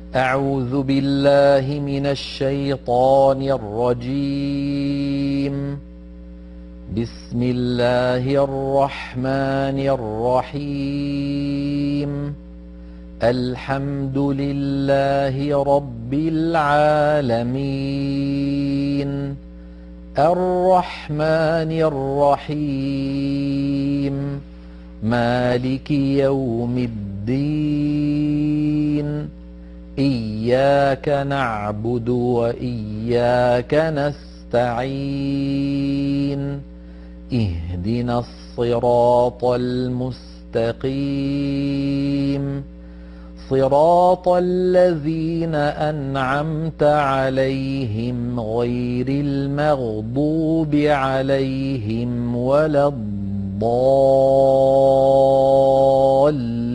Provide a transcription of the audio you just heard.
أعوذ بالله من الشيطان الرجيم. بسم الله الرحمن الرحيم. الحمد لله رب العالمين، الرحمن الرحيم، مالك يوم الدين. إياك نعبد وإياك نستعين. اهدنا الصراط المستقيم، صراط الذين أنعمت عليهم غير المغضوب عليهم ولا الضالين.